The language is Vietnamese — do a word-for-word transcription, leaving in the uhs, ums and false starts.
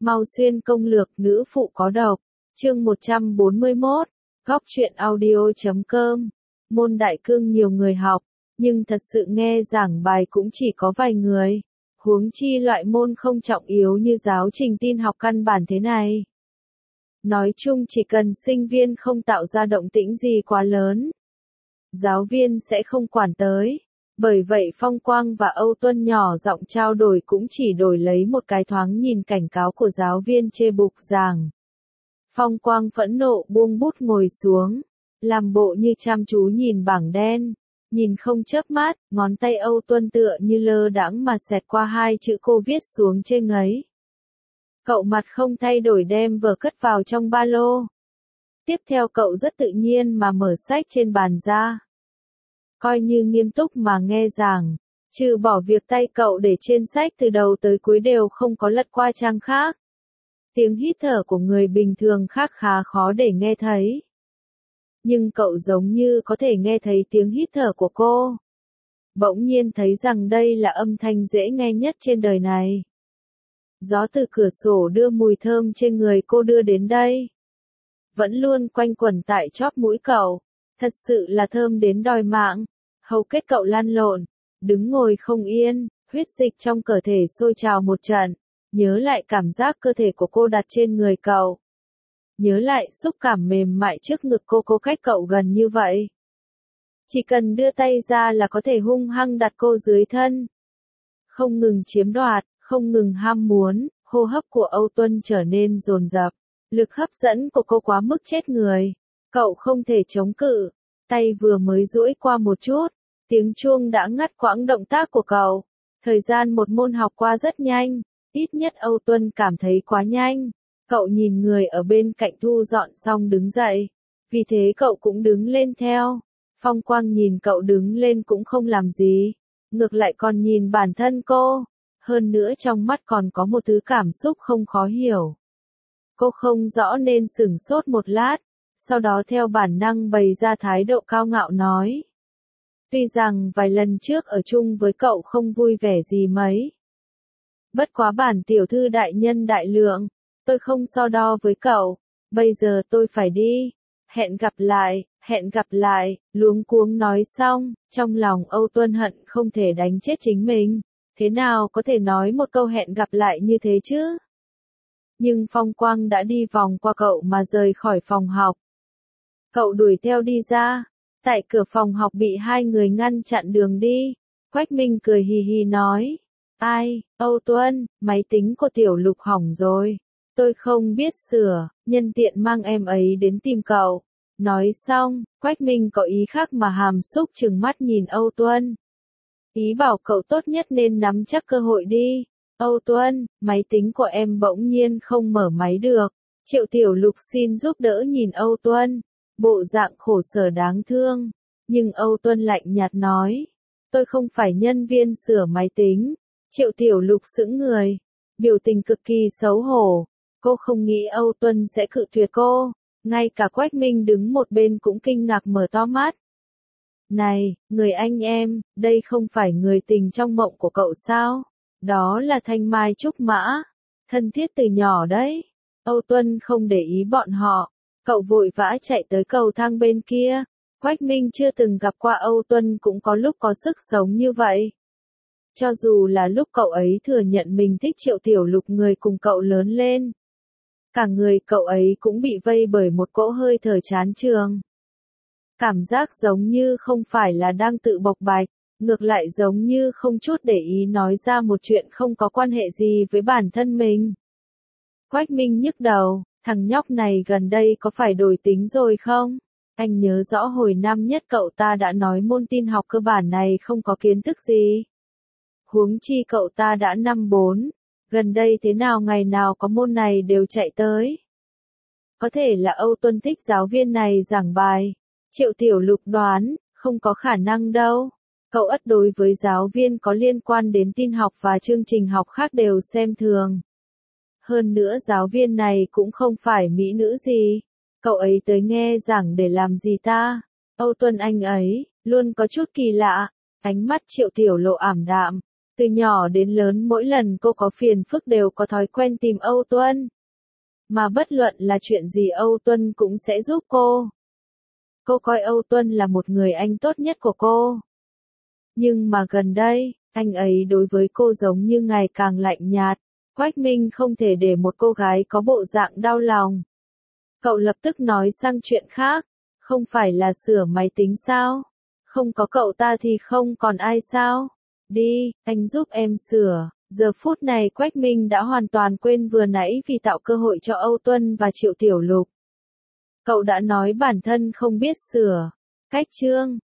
Mau xuyên công lược nữ phụ có độc. Chương một trăm bốn mươi mốt. Góc truyện audio chấm com. Môn đại cương nhiều người học, nhưng thật sự nghe giảng bài cũng chỉ có vài người. Huống chi loại môn không trọng yếu như giáo trình tin học căn bản thế này. Nói chung chỉ cần sinh viên không tạo ra động tĩnh gì quá lớn, giáo viên sẽ không quản tới. Bởi vậy Phong Quang và Âu Tuân nhỏ giọng trao đổi cũng chỉ đổi lấy một cái thoáng nhìn cảnh cáo của giáo viên chê bục giảng. Phong Quang phẫn nộ buông bút ngồi xuống, làm bộ như chăm chú nhìn bảng đen, nhìn không chớp mắt, ngón tay Âu Tuân tựa như lơ đãng mà xẹt qua hai chữ cô viết xuống trên ấy. Cậu mặt không thay đổi đem vở cất vào trong ba lô. Tiếp theo cậu rất tự nhiên mà mở sách trên bàn ra. Coi như nghiêm túc mà nghe giảng, trừ bỏ việc tay cậu để trên sách từ đầu tới cuối đều không có lật qua trang khác. Tiếng hít thở của người bình thường khác khá khó để nghe thấy. Nhưng cậu giống như có thể nghe thấy tiếng hít thở của cô. Bỗng nhiên thấy rằng đây là âm thanh dễ nghe nhất trên đời này. Gió từ cửa sổ đưa mùi thơm trên người cô đưa đến đây. Vẫn luôn quanh quẩn tại chóp mũi cậu. Thật sự là thơm đến đòi mạng. Hầu kết cậu lăn lộn, đứng ngồi không yên, huyết dịch trong cơ thể sôi trào một trận. Nhớ lại cảm giác cơ thể của cô đặt trên người cậu. Nhớ lại xúc cảm mềm mại trước ngực cô cô cách cậu gần như vậy. Chỉ cần đưa tay ra là có thể hung hăng đặt cô dưới thân. Không ngừng chiếm đoạt, không ngừng ham muốn, hô hấp của Âu Tuân trở nên dồn dập. Lực hấp dẫn của cô quá mức chết người. Cậu không thể chống cự. Tay vừa mới duỗi qua một chút, tiếng chuông đã ngắt quãng động tác của cậu. Thời gian một môn học qua rất nhanh, ít nhất Âu Tuân cảm thấy quá nhanh. Cậu nhìn người ở bên cạnh thu dọn xong đứng dậy, vì thế cậu cũng đứng lên theo. Phong Quang nhìn cậu đứng lên cũng không làm gì, ngược lại còn nhìn bản thân cô, hơn nữa trong mắt còn có một thứ cảm xúc không khó hiểu. Cô không rõ nên sửng sốt một lát, sau đó theo bản năng bày ra thái độ cao ngạo nói. Tuy rằng vài lần trước ở chung với cậu không vui vẻ gì mấy. Bất quá bản tiểu thư đại nhân đại lượng, tôi không so đo với cậu, bây giờ tôi phải đi. Hẹn gặp lại, hẹn gặp lại, luống cuống nói xong, trong lòng Âu Tuân hận không thể đánh chết chính mình. Thế nào có thể nói một câu hẹn gặp lại như thế chứ? Nhưng Phong Quang đã đi vòng qua cậu mà rời khỏi phòng học. Cậu đuổi theo đi ra, tại cửa phòng học bị hai người ngăn chặn đường đi. Quách Minh cười hì hì nói, ai, Âu Tuân, máy tính của Tiểu Lục hỏng rồi. Tôi không biết sửa, nhân tiện mang em ấy đến tìm cậu. Nói xong, Quách Minh có ý khác mà hàm xúc trừng mắt nhìn Âu Tuân. Ý bảo cậu tốt nhất nên nắm chắc cơ hội đi. Âu Tuân, máy tính của em bỗng nhiên không mở máy được. Triệu Tiểu Lục xin giúp đỡ nhìn Âu Tuân. Bộ dạng khổ sở đáng thương. Nhưng Âu Tuân lạnh nhạt nói. Tôi không phải nhân viên sửa máy tính. Triệu Tiểu Lục sững người. Biểu tình cực kỳ xấu hổ. Cô không nghĩ Âu Tuân sẽ cự tuyệt cô. Ngay cả Quách Minh đứng một bên cũng kinh ngạc mở to mắt. Này, người anh em, đây không phải người tình trong mộng của cậu sao? Đó là Thanh Mai Trúc Mã. Thân thiết từ nhỏ đấy. Âu Tuân không để ý bọn họ. Cậu vội vã chạy tới cầu thang bên kia. Quách Minh chưa từng gặp qua Âu Tuân cũng có lúc có sức sống như vậy. Cho dù là lúc cậu ấy thừa nhận mình thích Triệu Tiểu Lục người cùng cậu lớn lên. Cả người cậu ấy cũng bị vây bởi một cỗ hơi thở chán chường. Cảm giác giống như không phải là đang tự bộc bạch, ngược lại giống như không chút để ý nói ra một chuyện không có quan hệ gì với bản thân mình. Quách Minh nhức đầu, thằng nhóc này gần đây có phải đổi tính rồi không? Anh nhớ rõ hồi năm nhất cậu ta đã nói môn tin học cơ bản này không có kiến thức gì. Huống chi cậu ta đã năm bốn, gần đây thế nào ngày nào có môn này đều chạy tới. Có thể là Âu Tuân thích giáo viên này giảng bài. Triệu Tiểu Lục đoán, không có khả năng đâu. Cậu ất đối với giáo viên có liên quan đến tin học và chương trình học khác đều xem thường. Hơn nữa giáo viên này cũng không phải mỹ nữ gì. Cậu ấy tới nghe giảng để làm gì ta? Âu Tuân anh ấy, luôn có chút kỳ lạ. Ánh mắt Triệu Tiểu Lộ ảm đạm. Từ nhỏ đến lớn mỗi lần cô có phiền phức đều có thói quen tìm Âu Tuân. Mà bất luận là chuyện gì Âu Tuân cũng sẽ giúp cô. Cô coi Âu Tuân là một người anh tốt nhất của cô. Nhưng mà gần đây, anh ấy đối với cô giống như ngày càng lạnh nhạt. Quách Minh không thể để một cô gái có bộ dạng đau lòng. Cậu lập tức nói sang chuyện khác. Không phải là sửa máy tính sao? Không có cậu ta thì không còn ai sao? Đi, anh giúp em sửa. Giờ phút này Quách Minh đã hoàn toàn quên vừa nãy vì tạo cơ hội cho Âu Tuân và Triệu Tiểu Lục. Cậu đã nói bản thân không biết sửa. Cách chương